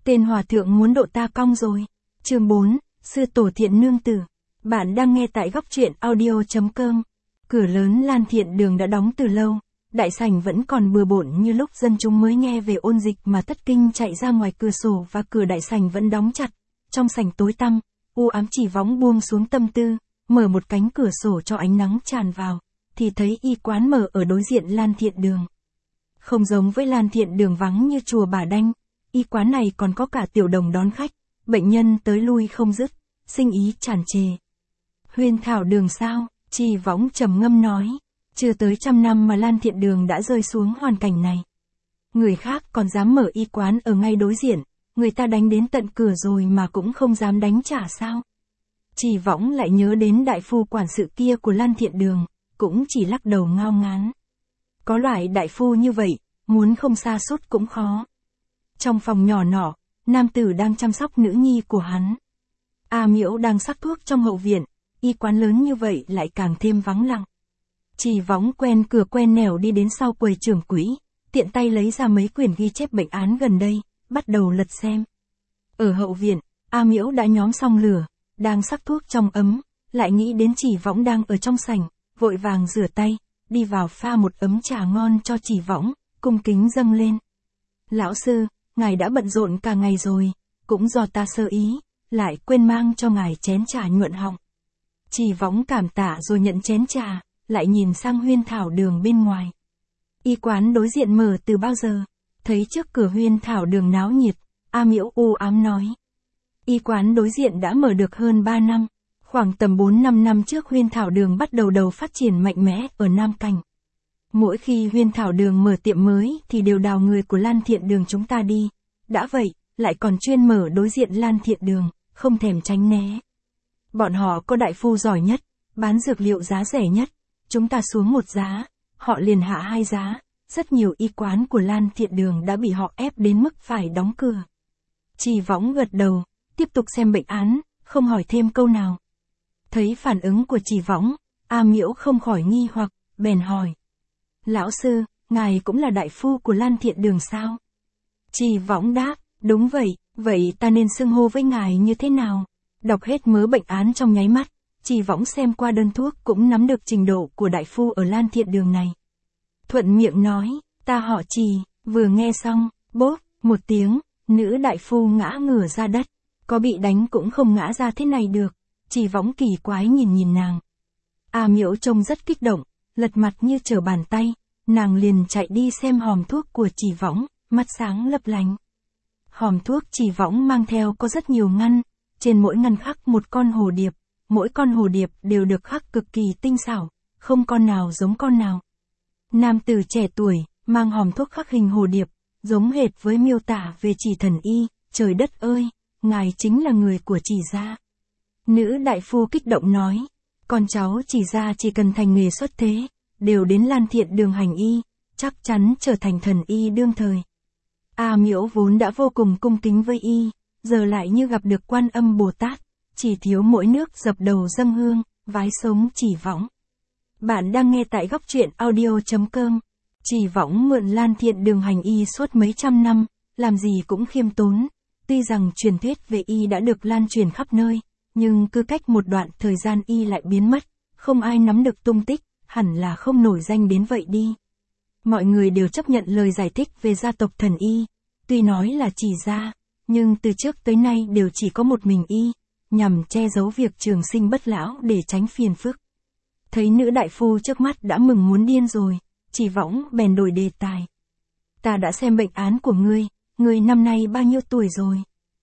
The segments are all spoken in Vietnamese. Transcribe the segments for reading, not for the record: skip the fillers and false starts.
Tên hòa thượng muốn độ ta cong rồi. Chương 4, Sư Tổ Thiện Nương Tử. Bạn đang nghe tại góc truyện audio.com. Cửa lớn Lan Thiện Đường đã đóng từ lâu, đại sảnh vẫn còn bừa bộn như lúc dân chúng mới nghe về ôn dịch mà thất kinh chạy ra ngoài cửa sổ, và cửa đại sảnh vẫn đóng chặt. Trong sảnh tối tăm, u ám Chỉ Võng buông xuống tâm tư, mở một cánh cửa sổ cho ánh nắng tràn vào, thì thấy y quán mở ở đối diện Lan Thiện Đường. Không giống với Lan Thiện Đường vắng như chùa Bà Đanh, y quán này còn có cả tiểu đồng đón khách, bệnh nhân tới lui không dứt, sinh ý tràn trề. Huyên Thảo Đường sao? Chỉ Võng trầm ngâm nói. Chưa tới 100 năm mà Lan Thiện Đường đã rơi xuống hoàn cảnh này. Người khác còn dám mở y quán ở ngay đối diện, người ta đánh đến tận cửa rồi mà cũng không dám đánh trả sao? Chỉ Võng lại nhớ đến đại phu quản sự kia của Lan Thiện Đường, cũng chỉ lắc đầu ngao ngán. Có loại đại phu như vậy, muốn không sa sút cũng khó. Trong phòng nhỏ nọ, nam tử đang chăm sóc nữ nhi của hắn. A Miễu đang sắc thuốc trong hậu viện, y quán lớn như vậy lại càng thêm vắng lặng. Chỉ Võng quen cửa quen nẻo đi đến sau quầy trưởng quỹ, tiện tay lấy ra mấy quyển ghi chép bệnh án gần đây, bắt đầu lật xem. Ở hậu viện, A Miễu đã nhóm xong lửa, đang sắc thuốc trong ấm, lại nghĩ đến Chỉ Võng đang ở trong sảnh, vội vàng rửa tay, đi vào pha một ấm trà ngon cho Chỉ Võng, cung kính dâng lên. Lão sư, ngài đã bận rộn cả ngày rồi, cũng do ta sơ ý, lại quên mang cho ngài chén trà nhuận họng. Chỉ Võng cảm tạ rồi nhận chén trà, lại nhìn sang Huyên Thảo Đường bên ngoài. Y quán đối diện mở từ bao giờ? Thấy trước cửa Huyên Thảo Đường náo nhiệt, A Miễu u ám nói. Y quán đối diện đã mở được hơn 3 năm. Khoảng tầm 4-5 năm trước Huyên Thảo Đường bắt đầu phát triển mạnh mẽ ở Nam Cảnh. Mỗi khi Huyên Thảo Đường mở tiệm mới thì đều đào người của Lan Thiện Đường chúng ta đi. Đã vậy, lại còn chuyên mở đối diện Lan Thiện Đường, không thèm tránh né. Bọn họ có đại phu giỏi nhất, bán dược liệu giá rẻ nhất. Chúng ta xuống một giá, họ liền hạ 2 giá. Rất nhiều y quán của Lan Thiện Đường đã bị họ ép đến mức phải đóng cửa. Chỉ Võng gật đầu, tiếp tục xem bệnh án, không hỏi thêm câu nào. Thấy phản ứng của Chỉ Võng, A Miễu không khỏi nghi hoặc, bèn hỏi. Lão sư, ngài cũng là đại phu của Lan Thiện Đường sao? Chỉ Võng đáp, đúng vậy, vậy ta nên xưng hô với ngài như thế nào? Đọc hết mớ bệnh án trong nháy mắt, Chỉ Võng xem qua đơn thuốc cũng nắm được trình độ của đại phu ở Lan Thiện Đường này. Thuận miệng nói, ta họ Chỉ, vừa nghe xong, bốp, một tiếng, nữ đại phu ngã ngửa ra đất, có bị đánh cũng không ngã ra thế này được. Chỉ Võng kỳ quái nhìn nàng. A Miễu trông rất kích động, lật mặt như trở bàn tay, nàng liền chạy đi xem hòm thuốc của Chỉ Võng, mắt sáng lấp lánh. Hòm thuốc Chỉ Võng mang theo có rất nhiều ngăn, trên mỗi ngăn khắc một con hồ điệp, mỗi con hồ điệp đều được khắc cực kỳ tinh xảo, không con nào giống con nào. Nam tử trẻ tuổi, mang hòm thuốc khắc hình hồ điệp, giống hệt với miêu tả về Chỉ thần y, trời đất ơi, ngài chính là người của Chỉ gia. Nữ đại phu kích động nói, con cháu Chỉ gia chỉ cần thành nghề xuất thế, đều đến Lan Thiện Đường hành y, chắc chắn trở thành thần y đương thời. A Miễu vốn đã vô cùng cung kính với y, giờ lại như gặp được Quan Âm Bồ Tát, chỉ thiếu mỗi nước dập đầu dâng hương, vái sống Chỉ Võng. Bạn đang nghe tại góc truyện audio.com. Chỉ Võng mượn Lan Thiện Đường hành y suốt mấy trăm năm, làm gì cũng khiêm tốn. Tuy rằng truyền thuyết về y đã được lan truyền khắp nơi, nhưng cứ cách một đoạn thời gian y lại biến mất, không ai nắm được tung tích, hẳn là không nổi danh đến vậy đi. Mọi người đều chấp nhận lời giải thích về gia tộc thần y, tuy nói là Chỉ gia, nhưng từ trước tới nay đều chỉ có một mình y, nhằm che giấu việc trường sinh bất lão để tránh phiền phức. Thấy nữ đại phu trước mắt đã mừng muốn điên rồi, Chỉ Võng bèn đổi đề tài. Ta đã xem bệnh án của ngươi năm nay bao nhiêu tuổi rồi?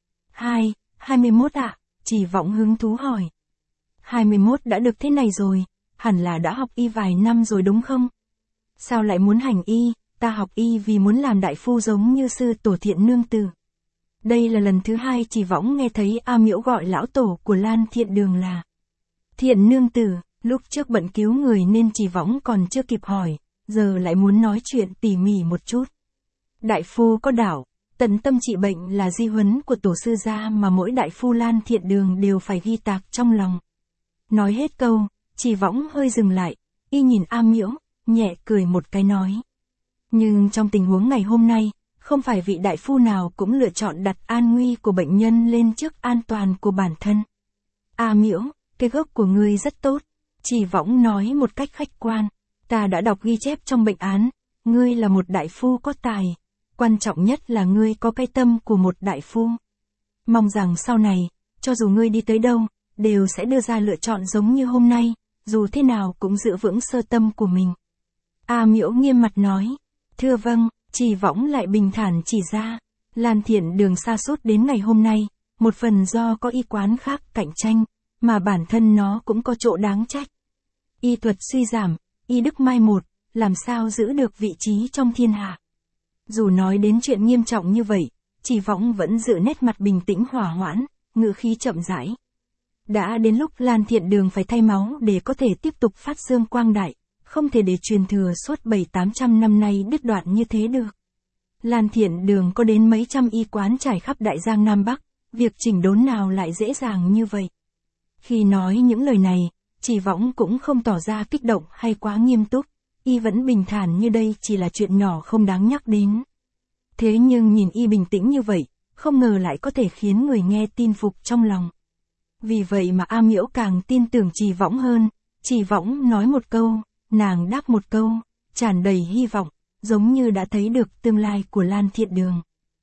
21 ạ, Chỉ Võng hứng thú hỏi. 21 đã được thế này rồi, hẳn là đã học y vài năm rồi đúng không? Sao lại muốn hành y? Ta học y vì muốn làm đại phu giống như sư tổ Thiện Nương Tử. Đây là lần thứ 2 Chỉ Võng nghe thấy A Miễu gọi lão tổ của Lan Thiện Đường là Thiện Nương Tử. Lúc trước bận cứu người nên Chỉ Võng còn chưa kịp hỏi, giờ lại muốn nói chuyện tỉ mỉ một chút. Đại phu có đạo, tận tâm trị bệnh là di huấn của tổ sư gia mà mỗi đại phu Lan Thiện Đường đều phải ghi tạc trong lòng. Nói hết câu, Chỉ Võng hơi dừng lại, y nhìn A Miễu, nhẹ cười một cái nói. Nhưng trong tình huống ngày hôm nay, không phải vị đại phu nào cũng lựa chọn đặt an nguy của bệnh nhân lên trước an toàn của bản thân. A Miễu, cái gốc của ngươi rất tốt. Chỉ Võng nói một cách khách quan. Ta đã đọc ghi chép trong bệnh án, ngươi là một đại phu có tài. Quan trọng nhất là ngươi có cái tâm của một đại phu. Mong rằng sau này, cho dù ngươi đi tới đâu, đều sẽ đưa ra lựa chọn giống như hôm nay, dù thế nào cũng giữ vững sơ tâm của mình. A Miễu nghiêm mặt nói. Thưa vâng. Chỉ Võng lại bình thản chỉ ra. Lan Thiện Đường sa sút đến ngày hôm nay, một phần do có y quán khác cạnh tranh, mà bản thân nó cũng có chỗ đáng trách. Y thuật suy giảm, y đức mai một, làm sao giữ được vị trí trong thiên hạ. Dù nói đến chuyện nghiêm trọng như vậy, Chỉ Võng vẫn giữ nét mặt bình tĩnh hòa hoãn, ngữ khí chậm rãi. Đã đến lúc Lan Thiện Đường phải thay máu để có thể tiếp tục phát dương quang đại, không thể để truyền thừa suốt 700-800 năm nay đứt đoạn như thế được. Lan Thiện Đường có đến mấy trăm y quán trải khắp Đại Giang Nam Bắc, việc chỉnh đốn nào lại dễ dàng như vậy. Khi nói những lời này, Chỉ Võng cũng không tỏ ra kích động hay quá nghiêm túc, y vẫn bình thản như đây chỉ là chuyện nhỏ không đáng nhắc đến. Thế nhưng nhìn y bình tĩnh như vậy, không ngờ lại có thể khiến người nghe tin phục trong lòng. Vì vậy mà A Miễu càng tin tưởng Chỉ Võng hơn. Chỉ Võng nói một câu, nàng đáp một câu, tràn đầy hy vọng, giống như đã thấy được tương lai của Lan Thiện Đường.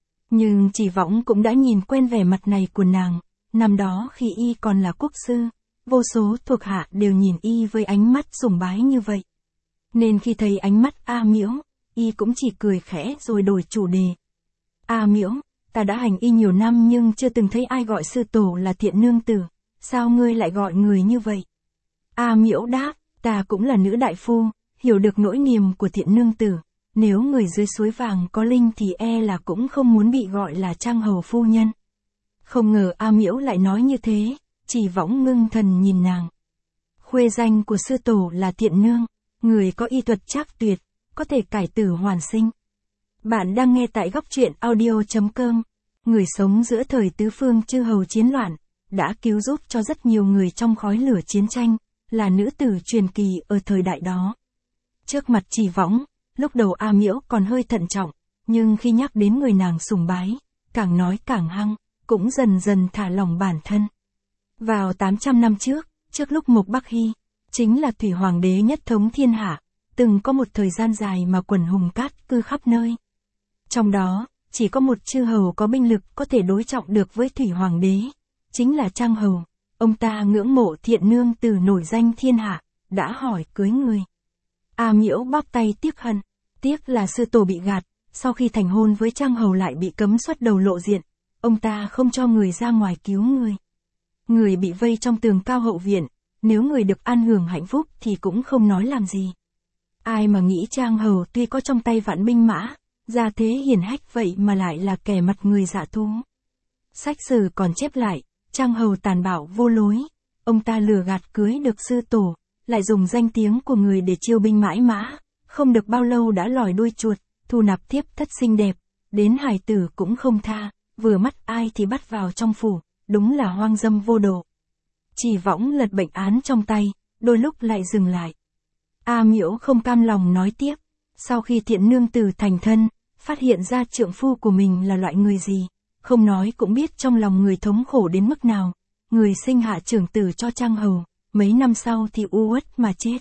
Nhưng Chỉ Võng cũng đã nhìn quen vẻ mặt này của nàng, năm đó khi y còn là quốc sư, vô số thuộc hạ đều nhìn y với ánh mắt sùng bái như vậy. Nên khi thấy ánh mắt A Miễu, y cũng chỉ cười khẽ rồi đổi chủ đề. A Miễu, ta đã hành y nhiều năm nhưng chưa từng thấy ai gọi sư tổ là Thiện nương tử, sao ngươi lại gọi người như vậy? A Miễu đáp, ta cũng là nữ đại phu, hiểu được nỗi niềm của Thiện nương tử, nếu người dưới suối vàng có linh thì e là cũng không muốn bị gọi là Trang hầu phu nhân. Không ngờ A Miễu lại nói như thế, Chỉ Võng ngưng thần nhìn nàng. Khuê danh của sư tổ là Thiện nương, người có y thuật trác tuyệt, có thể cải tử hoàn sinh. Bạn đang nghe tại góc truyện audio.com, người sống giữa thời tứ phương chư hầu chiến loạn, đã cứu giúp cho rất nhiều người trong khói lửa chiến tranh, là nữ tử truyền kỳ ở thời đại đó. Trước mặt Chỉ Võng, lúc đầu A Miễu còn hơi thận trọng, nhưng khi nhắc đến người nàng sùng bái, càng nói càng hăng, cũng dần dần thả lỏng bản thân. Vào 800 năm trước lúc Mộc Bắc Hy, chính là Thủy Hoàng đế nhất thống thiên hạ, từng có một thời gian dài mà quần hùng cát cư khắp nơi. Trong đó, chỉ có một chư hầu có binh lực có thể đối trọng được với Thủy Hoàng đế, chính là Trang hầu. Ông ta ngưỡng mộ Thiện nương tử nổi danh thiên hạ, đã hỏi cưới người. A Miễu bóp tay tiếc hận, tiếc là sư tổ bị gạt, sau khi thành hôn với Trang hầu lại bị cấm xuất đầu lộ diện, ông ta không cho người ra ngoài cứu người. Người bị vây trong tường cao hậu viện, nếu người được an hưởng hạnh phúc thì cũng không nói làm gì. Ai mà nghĩ Trang hầu tuy có trong tay vạn binh mã, gia thế hiển hách vậy mà lại là kẻ mặt người dạ thú. Sách sử còn chép lại, Trang hầu tàn bạo vô lối, ông ta lừa gạt cưới được sư tổ, lại dùng danh tiếng của người để chiêu binh mãi mã, không được bao lâu đã lòi đuôi chuột, thu nạp thiếp thất xinh đẹp, đến hài tử cũng không tha, vừa mắt ai thì bắt vào trong phủ, đúng là hoang dâm vô độ. Chỉ Võng lật bệnh án trong tay, đôi lúc lại dừng lại. A Miễu không cam lòng nói tiếp, sau khi Thiện nương tử thành thân, phát hiện ra trượng phu của mình là loại người gì, không nói cũng biết trong lòng người thống khổ đến mức nào, người sinh hạ trưởng tử cho Trang hầu, mấy năm sau thì u uất mà chết.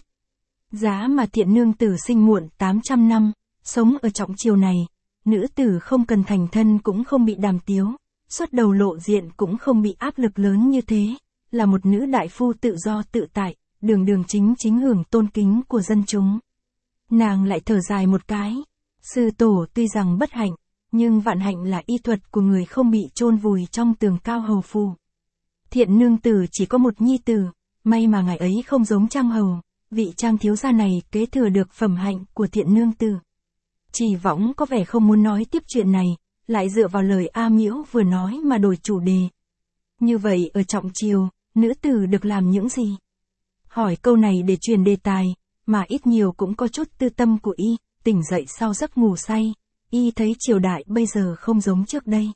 Giá mà Thiện nương tử sinh muộn 800 năm, sống ở trọng triều này, nữ tử không cần thành thân cũng không bị đàm tiếu, xuất đầu lộ diện cũng không bị áp lực lớn như thế, là một nữ đại phu tự do tự tại, đường đường chính chính hưởng tôn kính của dân chúng. Nàng lại thở dài một cái, sư tổ tuy rằng bất hạnh, nhưng vạn hạnh là y thuật của người không bị chôn vùi trong tường cao hầu phủ. Thiện nương tử chỉ có một nhi tử, may mà ngài ấy không giống Trang hầu, vị Trang thiếu gia này kế thừa được phẩm hạnh của Thiện nương tử. Chỉ Võng có vẻ không muốn nói tiếp chuyện này, lại dựa vào lời A Miễu vừa nói mà đổi chủ đề. Như vậy ở trọng triều, nữ tử được làm những gì? Hỏi câu này để truyền đề tài, mà ít nhiều cũng có chút tư tâm của y, tỉnh dậy sau giấc ngủ say, y thấy triều đại bây giờ không giống trước đây.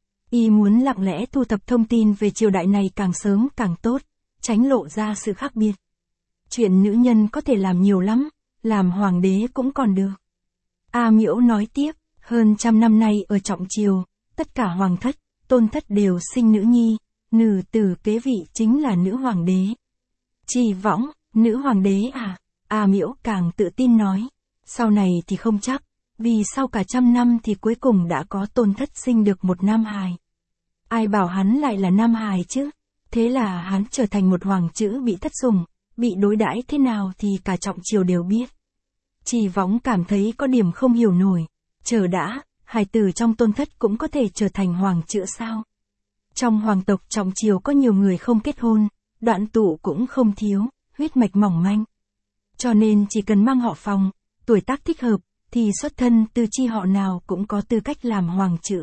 Y muốn lặng lẽ thu thập thông tin về triều đại này càng sớm càng tốt, tránh lộ ra sự khác biệt. Chuyện nữ nhân có thể làm nhiều lắm, làm hoàng đế cũng còn được. A Miễu nói tiếp, Hơn trăm năm nay ở Trọng Triều, tất cả hoàng thất, tôn thất đều sinh nữ nhi, nữ tử kế vị chính là nữ hoàng đế. Trì Võng, nữ hoàng đế à? A Miễu càng tự tin nói. Sau này thì không chắc, vì sau cả trăm năm thì cuối cùng đã có tôn thất sinh được một nam hài. Ai bảo hắn lại là nam hài chứ? Thế là hắn trở thành một hoàng chữ bị thất sủng, bị đối đãi thế nào thì cả Trọng Triều đều biết. Trì Võng cảm thấy có điểm không hiểu nổi. Chờ đã, hài tử trong tôn thất cũng có thể trở thành hoàng chữ sao? Trong hoàng tộc Trọng Triều có nhiều người không kết hôn, đoạn tụ cũng không thiếu, huyết mạch mỏng manh. Cho nên chỉ cần mang họ Phòng, tuổi tác thích hợp, thì xuất thân từ chi họ nào cũng có tư cách làm hoàng chữ.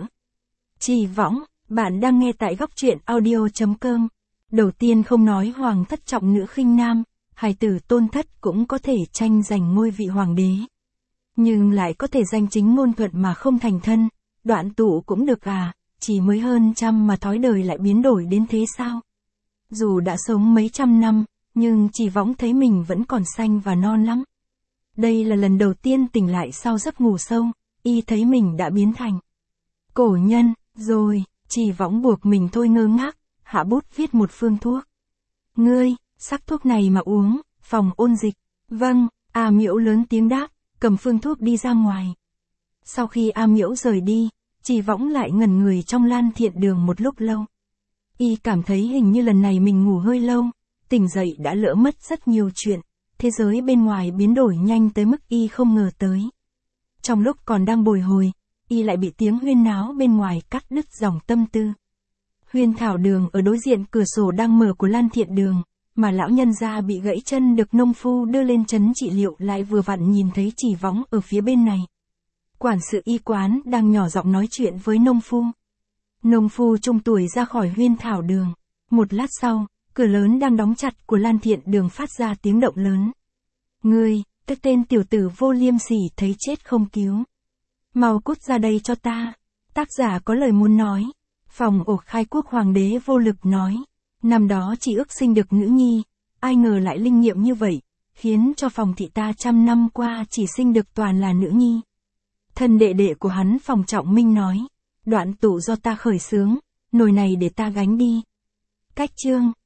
Trì Võng, bạn đang nghe tại góc truyện audio.com. Đầu tiên không nói hoàng thất trọng nữ khinh nam, hài tử tôn thất cũng có thể tranh giành ngôi vị hoàng đế. Nhưng lại có thể danh chính ngôn thuận mà không thành thân, đoạn tụ cũng được à, chỉ mới hơn trăm mà thói đời lại biến đổi đến thế sao? Dù đã sống mấy trăm năm, nhưng Trì Võng thấy mình vẫn còn xanh và non lắm. Đây là lần đầu tiên tỉnh lại sau giấc ngủ sâu, y thấy mình đã biến thành cổ nhân, rồi, Trì Võng buộc mình thôi ngơ ngác, hạ bút viết một phương thuốc. Ngươi, sắc thuốc này mà uống, phòng ôn dịch. Vâng, A Miễu lớn tiếng đáp, cầm phương thuốc đi ra ngoài. Sau khi A Miễu rời đi, Trì Võng lại ngẩn người trong Lan Thiện Đường một lúc lâu. Y cảm thấy hình như lần này mình ngủ hơi lâu, tỉnh dậy đã lỡ mất rất nhiều chuyện, thế giới bên ngoài biến đổi nhanh tới mức y không ngờ tới. Trong lúc còn đang bồi hồi, y lại bị tiếng huyên náo bên ngoài cắt đứt dòng tâm tư. Huyên Thảo Đường ở đối diện cửa sổ đang mở của Lan Thiện Đường, mà lão nhân gia bị gãy chân được nông phu đưa lên trấn trị liệu lại vừa vặn nhìn thấy Trì Võng ở phía bên này. Quản sự y quán đang nhỏ giọng nói chuyện với nông phu. Nông phu trung tuổi ra khỏi Huyên Thảo Đường. Một lát sau, cửa lớn đang đóng chặt của Lan Thiện Đường phát ra tiếng động lớn. Ngươi, cái tên tiểu tử vô liêm sỉ thấy chết không cứu. Mau cút ra đây cho ta. Tác giả có lời muốn nói. Phòng ổ khai quốc hoàng đế vô lực nói. Năm đó chỉ ước sinh được nữ nhi, ai ngờ lại linh nghiệm như vậy, khiến cho Phòng thị ta trăm năm qua chỉ sinh được toàn là nữ nhi. Thân đệ đệ của hắn Phòng Trọng Minh nói. Đoạn tụ do ta khởi xướng, nồi này để ta gánh đi. Cách chương.